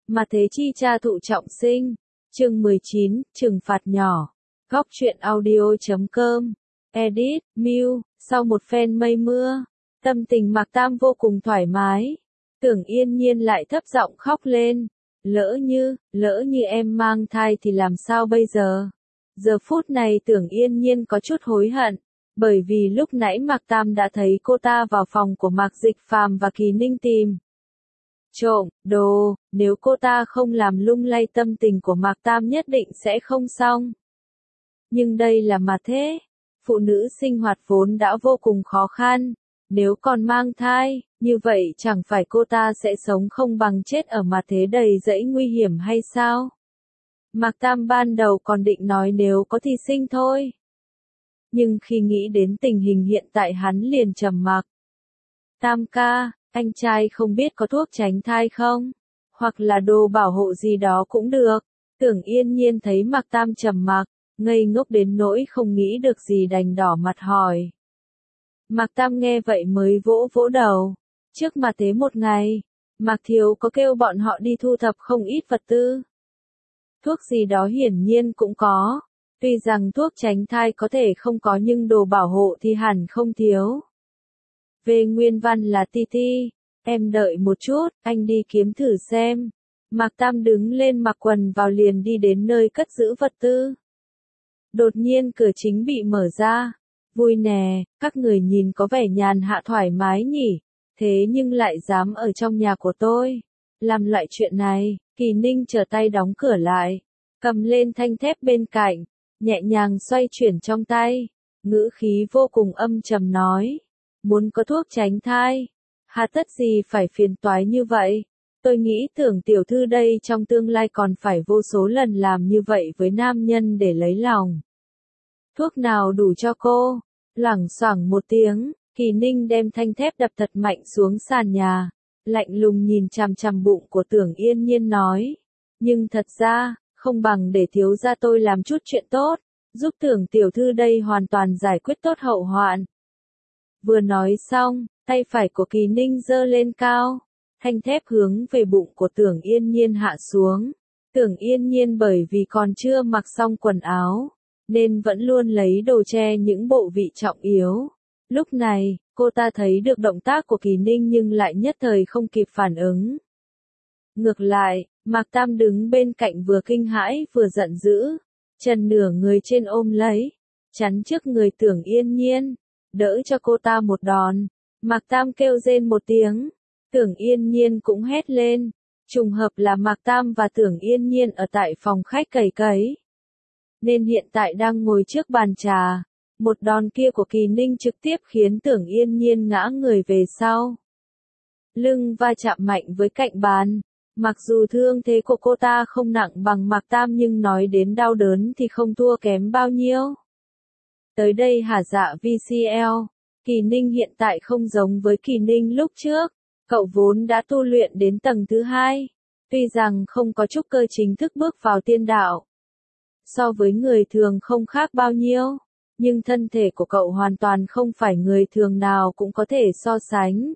Mà thế chi cha thụ trọng sinh. Chương 19, trừng phạt nhỏ. Góc truyện audio.com. Edit, Mew, sau một phen mây mưa, tâm tình Mạc Tam vô cùng thoải mái. Tưởng Yên Nhiên lại thấp giọng khóc lên. Lỡ như em mang thai thì làm sao bây giờ? Giờ phút này Tưởng Yên Nhiên có chút hối hận, bởi vì lúc nãy Mạc Tam đã thấy cô ta vào phòng của Mạc Dịch Phàm và Kỳ Ninh tìm trộm đồ, nếu cô ta không làm lung lay tâm tình của Mạc Tam nhất định sẽ không xong. Nhưng đây là mà thế, phụ nữ sinh hoạt vốn đã vô cùng khó khăn, nếu còn mang thai, như vậy chẳng phải cô ta sẽ sống không bằng chết ở mà thế đầy rẫy nguy hiểm hay sao? Mạc Tam ban đầu còn định nói nếu có thì sinh thôi. Nhưng khi nghĩ đến tình hình hiện tại hắn liền trầm mặc. Tam ca, anh trai không biết có thuốc tránh thai không? Hoặc là đồ bảo hộ gì đó cũng được. Tưởng Yên Nhiên thấy Mạc Tam trầm mặc, ngây ngốc đến nỗi không nghĩ được gì đành đỏ mặt hỏi. Mạc Tam nghe vậy mới vỗ vỗ đầu. Trước mà thế một ngày, Mạc Thiếu có kêu bọn họ đi thu thập không ít vật tư. Thuốc gì đó hiển nhiên cũng có. Tuy rằng thuốc tránh thai có thể không có nhưng đồ bảo hộ thì hẳn không thiếu. Về nguyên văn là Titi, em đợi một chút, anh đi kiếm thử xem. Mạc Tam đứng lên mặc quần vào liền đi đến nơi cất giữ vật tư. Đột nhiên cửa chính bị mở ra. Vui nè, các người nhìn có vẻ nhàn hạ thoải mái nhỉ, thế nhưng lại dám ở trong nhà của tôi làm loại chuyện này. Kỳ Ninh trở tay đóng cửa lại, cầm lên thanh thép bên cạnh, nhẹ nhàng xoay chuyển trong tay, ngữ khí vô cùng âm trầm nói, muốn có thuốc tránh thai, hà tất gì phải phiền toái như vậy, tôi nghĩ Tưởng tiểu thư đây trong tương lai còn phải vô số lần làm như vậy với nam nhân để lấy lòng. Thuốc nào đủ cho cô? Loảng xoảng một tiếng, Kỳ Ninh đem thanh thép đập thật mạnh xuống sàn nhà, lạnh lùng nhìn chằm chằm bụng của Tưởng Yên Nhiên nói, nhưng thật ra, không bằng để thiếu gia tôi làm chút chuyện tốt, giúp Tưởng tiểu thư đây hoàn toàn giải quyết tốt hậu hoạn. Vừa nói xong, tay phải của Kỳ Ninh giơ lên cao, thanh thép hướng về bụng của Tưởng Yên Nhiên hạ xuống. Tưởng Yên Nhiên bởi vì còn chưa mặc xong quần áo, nên vẫn luôn lấy đồ che những bộ vị trọng yếu. Lúc này, cô ta thấy được động tác của Kỳ Ninh nhưng lại nhất thời không kịp phản ứng. Ngược lại, Mạc Tam đứng bên cạnh vừa kinh hãi vừa giận dữ, chân nửa người trên ôm lấy, chắn trước người Tưởng Yên Nhiên, đỡ cho cô ta một đòn. Mạc Tam kêu rên một tiếng, Tưởng Yên Nhiên cũng hét lên, trùng hợp là Mạc Tam và Tưởng Yên Nhiên ở tại phòng khách cày cấy, nên hiện tại đang ngồi trước bàn trà. Một đòn kia của Kỳ Ninh trực tiếp khiến Tưởng Yên Nhiên ngã người về sau. Lưng va chạm mạnh với cạnh bàn. Mặc dù thương thế của cô ta không nặng bằng Mạc Tam nhưng nói đến đau đớn thì không thua kém bao nhiêu. Tới đây hả dạ VCL. Kỳ Ninh hiện tại không giống với Kỳ Ninh lúc trước. Cậu vốn đã tu luyện đến tầng thứ 2. Tuy rằng không có trúc cơ chính thức bước vào tiên đạo. So với người thường không khác bao nhiêu. Nhưng thân thể của cậu hoàn toàn không phải người thường nào cũng có thể so sánh.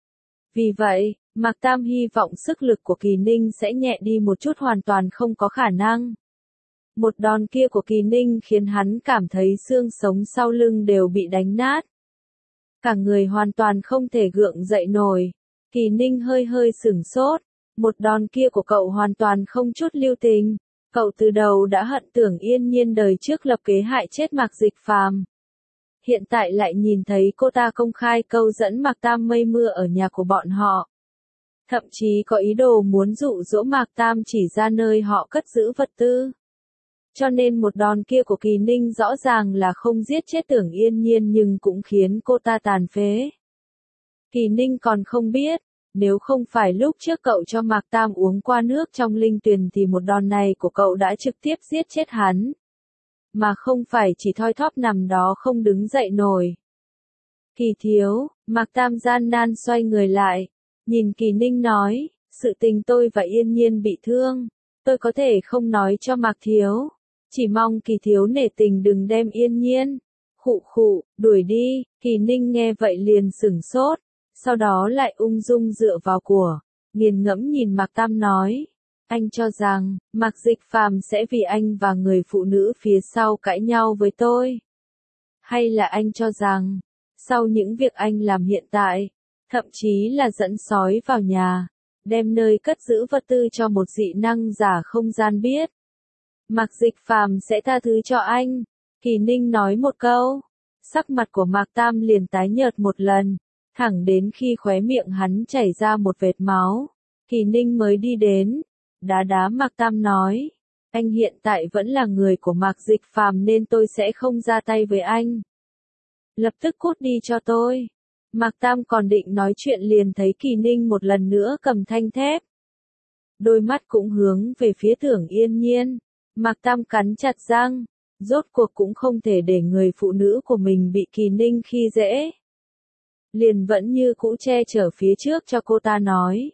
Vì vậy, Mạc Tam hy vọng sức lực của Kỳ Ninh sẽ nhẹ đi một chút hoàn toàn không có khả năng. Một đòn kia của Kỳ Ninh khiến hắn cảm thấy xương sống sau lưng đều bị đánh nát. Cả người hoàn toàn không thể gượng dậy nổi. Kỳ Ninh hơi hơi sửng sốt. Một đòn kia của cậu hoàn toàn không chút lưu tình. Cậu từ đầu đã hận Tưởng Yên Nhiên đời trước lập kế hại chết Mạc Dịch Phàm. Hiện tại lại nhìn thấy cô ta công khai câu dẫn Mạc Tam mây mưa ở nhà của bọn họ. Thậm chí có ý đồ muốn dụ dỗ Mạc Tam chỉ ra nơi họ cất giữ vật tư. Cho nên một đòn kia của Kỳ Ninh rõ ràng là không giết chết Tưởng Yên Nhiên nhưng cũng khiến cô ta tàn phế. Kỳ Ninh còn không biết. Nếu không phải lúc trước cậu cho Mạc Tam uống qua nước trong linh tuyền thì một đòn này của cậu đã trực tiếp giết chết hắn. Mà không phải chỉ thoi thóp nằm đó không đứng dậy nổi. Kỳ thiếu, Mạc Tam gian nan xoay người lại, nhìn Kỳ Ninh nói, sự tình tôi và Yên Nhiên bị thương, tôi có thể không nói cho Mạc thiếu, chỉ mong Kỳ thiếu nể tình đừng đem Yên Nhiên, đuổi đi. Kỳ Ninh nghe vậy liền sửng sốt. Sau đó lại ung dung dựa vào của, nghiền ngẫm nhìn Mạc Tam nói, Anh cho rằng, Mạc Dịch Phàm sẽ vì anh và người phụ nữ phía sau cãi nhau với tôi. Hay là anh cho rằng, sau những việc anh làm hiện tại, thậm chí là dẫn sói vào nhà, đem nơi cất giữ vật tư cho một dị năng giả không gian biết, Mạc Dịch Phàm sẽ tha thứ cho anh. Kỳ Ninh nói một câu, sắc mặt của Mạc Tam liền tái nhợt một lần, thẳng đến khi khóe miệng hắn chảy ra một vệt máu. Kỳ Ninh mới đi đến, đá đá Mạc Tam nói, anh hiện tại vẫn là người của Mạc Dịch Phàm nên tôi sẽ không ra tay với anh. Lập tức cút đi cho tôi. Mạc Tam còn định nói chuyện liền thấy Kỳ Ninh một lần nữa cầm thanh thép. Đôi mắt cũng hướng về phía Tưởng Yên Nhiên. Mạc Tam cắn chặt răng, rốt cuộc cũng không thể để người phụ nữ của mình bị Kỳ Ninh khi dễ. Liền vẫn như cũ che chở phía trước cho cô ta nói.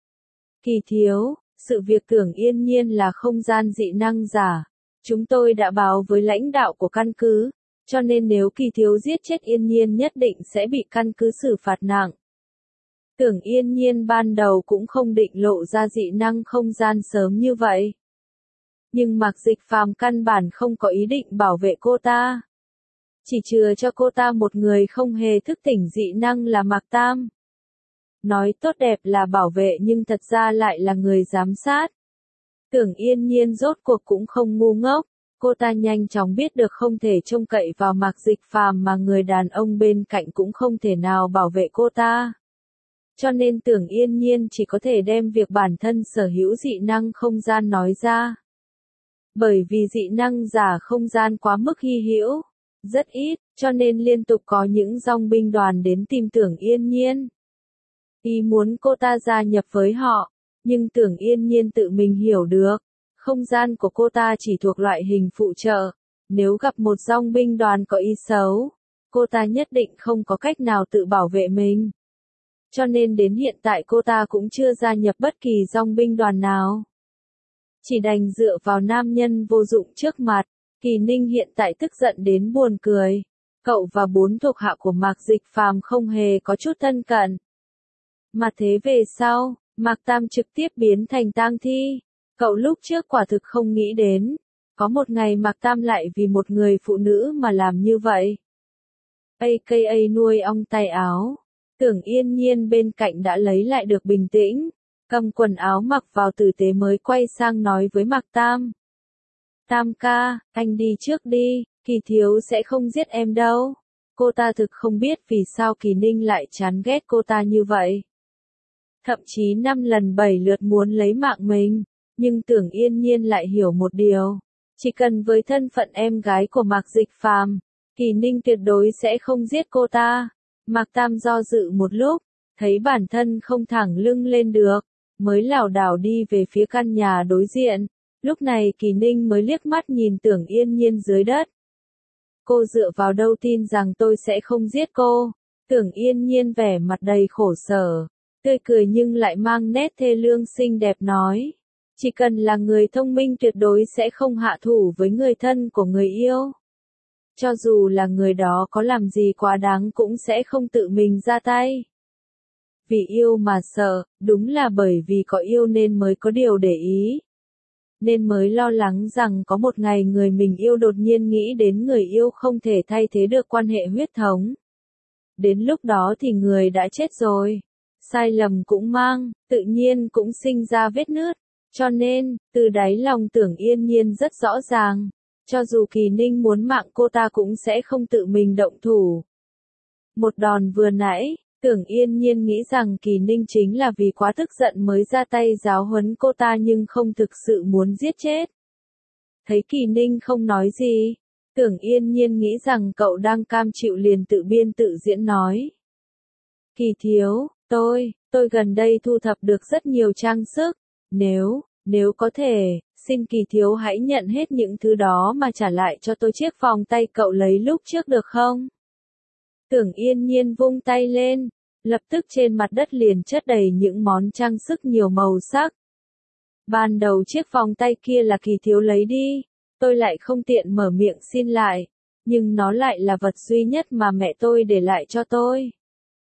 Kỳ thiếu, sự việc Tưởng Yên Nhiên là không gian dị năng giả. Chúng tôi đã báo với lãnh đạo của căn cứ, cho nên nếu Kỳ thiếu giết chết Yên Nhiên nhất định sẽ bị căn cứ xử phạt nặng. Tưởng Yên Nhiên ban đầu cũng không định lộ ra dị năng không gian sớm như vậy. Nhưng Mạc Dịch Phàm căn bản không có ý định bảo vệ cô ta. Chỉ chừa cho cô ta một người không hề thức tỉnh dị năng là Mạc Tam. Nói tốt đẹp là bảo vệ nhưng thật ra lại là người giám sát. Tưởng Yên Nhiên rốt cuộc cũng không ngu ngốc. Cô ta nhanh chóng biết được không thể trông cậy vào Mạc Dịch Phàm mà người đàn ông bên cạnh cũng không thể nào bảo vệ cô ta. Cho nên Tưởng Yên Nhiên chỉ có thể đem việc bản thân sở hữu dị năng không gian nói ra. Bởi vì dị năng giả không gian quá mức hy hữu, rất ít, cho nên liên tục có những dòng binh đoàn đến tìm Tưởng Yên Nhiên. Ý muốn cô ta gia nhập với họ, nhưng Tưởng Yên Nhiên tự mình hiểu được, không gian của cô ta chỉ thuộc loại hình phụ trợ, nếu gặp một dòng binh đoàn có ý xấu, cô ta nhất định không có cách nào tự bảo vệ mình. Cho nên đến hiện tại cô ta cũng chưa gia nhập bất kỳ dòng binh đoàn nào. Chỉ đành dựa vào nam nhân vô dụng trước mặt. Kỳ Ninh hiện tại tức giận đến buồn cười. Cậu và 4 thuộc hạ của Mạc Dịch Phàm không hề có chút thân cận. Mà thế về sau, Mạc Tam trực tiếp biến thành tang thi. Cậu lúc trước quả thực không nghĩ đến. Có một ngày Mạc Tam lại vì một người phụ nữ mà làm như vậy. AKA nuôi ong tay áo. Tưởng Yên Nhiên bên cạnh đã lấy lại được bình tĩnh. Cầm quần áo mặc vào tử tế mới quay sang nói với Mạc Tam. Tam ca, anh đi trước đi, Kỳ thiếu sẽ không giết em đâu. Cô ta thực không biết vì sao Kỳ Ninh lại chán ghét cô ta như vậy. Thậm chí 5 lần 7 lượt muốn lấy mạng mình, nhưng Tưởng Yên Nhiên lại hiểu một điều. Chỉ cần với thân phận em gái của Mạc Dịch Phàm, Kỳ Ninh tuyệt đối sẽ không giết cô ta. Mạc Tam do dự một lúc, thấy bản thân không thẳng lưng lên được, mới lảo đảo đi về phía căn nhà đối diện. Lúc này Kỳ Ninh mới liếc mắt nhìn Tưởng Yên Nhiên dưới đất. Cô dựa vào đâu tin rằng tôi sẽ không giết cô? Tưởng Yên Nhiên vẻ mặt đầy khổ sở, tươi cười nhưng lại mang nét thê lương xinh đẹp nói. Chỉ cần là người thông minh tuyệt đối sẽ không hạ thủ với người thân của người yêu. Cho dù là người đó có làm gì quá đáng cũng sẽ không tự mình ra tay. Vì yêu mà sợ, đúng là bởi vì có yêu nên mới có điều để ý. Nên mới lo lắng rằng có một ngày người mình yêu đột nhiên nghĩ đến người yêu không thể thay thế được quan hệ huyết thống. Đến lúc đó thì người đã chết rồi. Sai lầm cũng mang, tự nhiên cũng sinh ra vết nứt. Cho nên, từ đáy lòng Tưởng Yên Nhiên rất rõ ràng. Cho dù Kỳ Ninh muốn mạng cô ta cũng sẽ không tự mình động thủ. Một đòn vừa nãy, Tưởng Yên Nhiên nghĩ rằng Kỳ Ninh chính là vì quá tức giận mới ra tay giáo huấn cô ta nhưng không thực sự muốn giết chết. Thấy Kỳ Ninh không nói gì, Tưởng Yên Nhiên nghĩ rằng cậu đang cam chịu liền tự biên tự diễn nói. Kỳ thiếu, tôi gần đây thu thập được rất nhiều trang sức, nếu có thể, xin Kỳ thiếu hãy nhận hết những thứ đó mà trả lại cho tôi chiếc vòng tay cậu lấy lúc trước được không? Tưởng Yên Nhiên vung tay lên, lập tức trên mặt đất liền chất đầy những món trang sức nhiều màu sắc. Ban đầu chiếc vòng tay kia là Kỳ thiếu lấy đi, tôi lại không tiện mở miệng xin lại, nhưng nó lại là vật duy nhất mà mẹ tôi để lại cho tôi.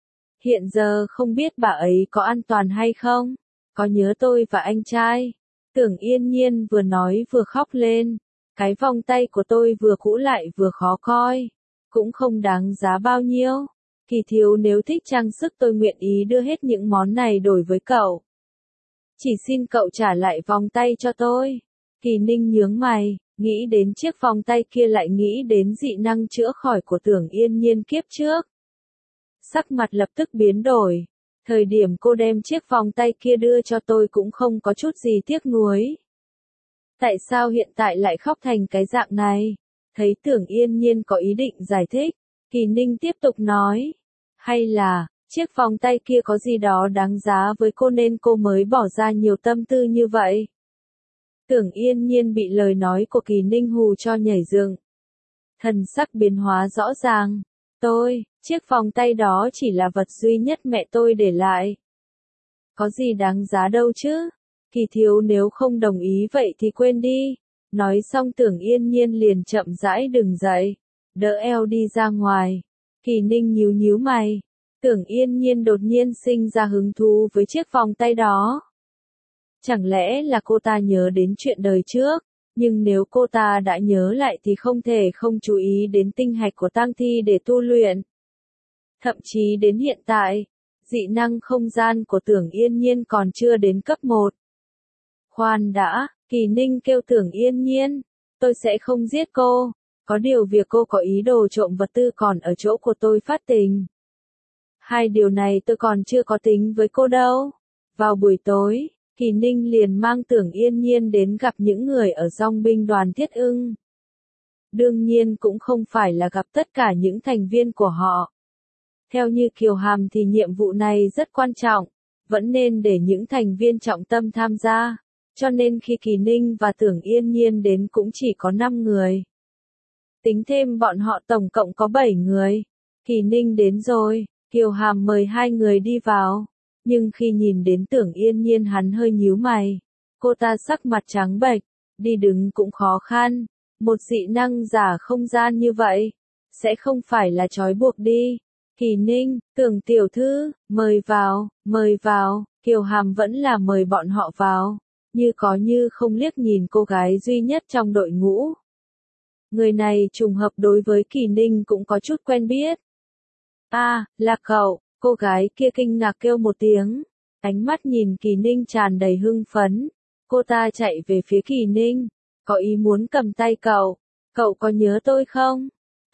Hiện giờ không biết bà ấy có an toàn hay không, có nhớ tôi và anh trai. Tưởng Yên Nhiên vừa nói vừa khóc lên. Cái vòng tay của tôi vừa cũ lại vừa khó coi. Cũng không đáng giá bao nhiêu. Kỳ thiếu nếu thích trang sức tôi nguyện ý đưa hết những món này đổi với cậu. Chỉ xin cậu trả lại vòng tay cho tôi. Kỳ Ninh nhướng mày, nghĩ đến chiếc vòng tay kia lại nghĩ đến dị năng chữa khỏi của Tưởng Yên Nhiên kiếp trước. Sắc mặt lập tức biến đổi. Thời điểm cô đem chiếc vòng tay kia đưa cho tôi cũng không có chút gì tiếc nuối. Tại sao hiện tại lại khóc thành cái dạng này? Thấy Tưởng Yên Nhiên có ý định giải thích, Kỳ Ninh tiếp tục nói. Hay là, chiếc vòng tay kia có gì đó đáng giá với cô nên cô mới bỏ ra nhiều tâm tư như vậy? Tưởng Yên Nhiên bị lời nói của Kỳ Ninh hù cho nhảy dựng. Thần sắc biến hóa rõ ràng. Chiếc vòng tay đó chỉ là vật duy nhất mẹ tôi để lại. Có gì đáng giá đâu chứ? Kỳ thiếu nếu không đồng ý vậy thì quên đi. Nói xong Tưởng Yên Nhiên liền chậm rãi đứng dậy, đỡ eo đi ra ngoài. Kỳ Ninh nhíu nhíu mày. Tưởng Yên Nhiên đột nhiên sinh ra hứng thú với chiếc vòng tay đó. Chẳng lẽ là cô ta nhớ đến chuyện đời trước? Nhưng nếu cô ta đã nhớ lại thì không thể không chú ý đến tinh hạch của tang thi để tu luyện. Thậm chí đến hiện tại, dị năng không gian của Tưởng Yên Nhiên còn chưa đến cấp 1. Khoan đã, Kỳ Ninh kêu Tưởng Yên Nhiên, tôi sẽ không giết cô, có điều việc cô có ý đồ trộm vật tư còn ở chỗ của tôi phát tình. Hai điều này tôi còn chưa có tính với cô đâu. Vào buổi tối, Kỳ Ninh liền mang Tưởng Yên Nhiên đến gặp những người ở dòng binh đoàn Thiết Ưng. Đương nhiên cũng không phải là gặp tất cả những thành viên của họ. Theo như Kiều Hàm thì nhiệm vụ này rất quan trọng, vẫn nên để những thành viên trọng tâm tham gia, cho nên khi Kỳ Ninh và Tưởng Yên Nhiên đến cũng chỉ có 5 người. Tính thêm bọn họ tổng cộng có 7 người. Kỳ Ninh đến rồi, Kiều Hàm mời 2 người đi vào, nhưng khi nhìn đến Tưởng Yên Nhiên hắn hơi nhíu mày. Cô ta sắc mặt trắng bệch, đi đứng cũng khó khăn, một dị năng giả không gian như vậy, sẽ không phải là trói buộc đi. Kỳ Ninh, Tưởng tiểu thư, mời vào, Kiều Hàm vẫn là mời bọn họ vào, như có như không liếc nhìn cô gái duy nhất trong đội ngũ. Người này trùng hợp đối với Kỳ Ninh cũng có chút quen biết. Là cậu, cô gái kia kinh ngạc kêu một tiếng, ánh mắt nhìn Kỳ Ninh tràn đầy hưng phấn. Cô ta chạy về phía Kỳ Ninh, có ý muốn cầm tay cậu có nhớ tôi không?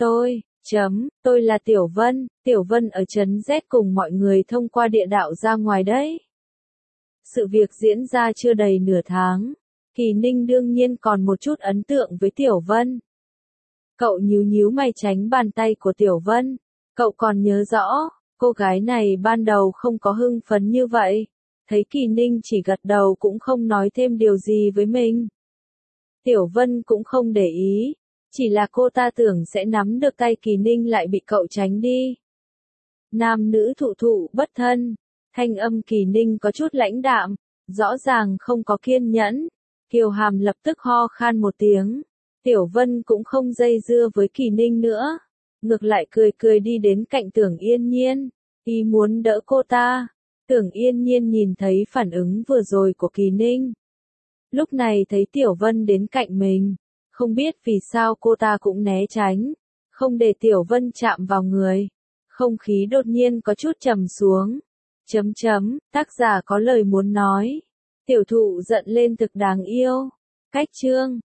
Tôi là Tiểu Vân ở trấn Z cùng mọi người thông qua địa đạo ra ngoài đấy. Sự việc diễn ra chưa đầy nửa tháng, Kỳ Ninh đương nhiên còn một chút ấn tượng với Tiểu Vân. Cậu nhíu mày tránh bàn tay của Tiểu Vân, cậu còn nhớ rõ, cô gái này ban đầu không có hưng phấn như vậy, thấy Kỳ Ninh chỉ gật đầu cũng không nói thêm điều gì với mình. Tiểu Vân cũng không để ý, chỉ là cô ta tưởng sẽ nắm được tay Kỳ Ninh lại bị cậu tránh đi. Nam nữ thụ bất thân, thanh âm Kỳ Ninh có chút lãnh đạm, rõ ràng không có kiên nhẫn. Kiều Hàm lập tức ho khan một tiếng. Tiểu Vân cũng không dây dưa với Kỳ Ninh nữa, ngược lại cười đi đến cạnh Tưởng Yên Nhiên, ý muốn đỡ cô ta. Tưởng Yên Nhiên nhìn thấy phản ứng vừa rồi của Kỳ Ninh. Lúc này thấy Tiểu Vân đến cạnh mình, không biết vì sao cô ta cũng né tránh, không để Tiểu Vân chạm vào người. Không khí đột nhiên có chút trầm xuống. Tác giả có lời muốn nói. Tiểu thụ giận lên thực đáng yêu. Cách chương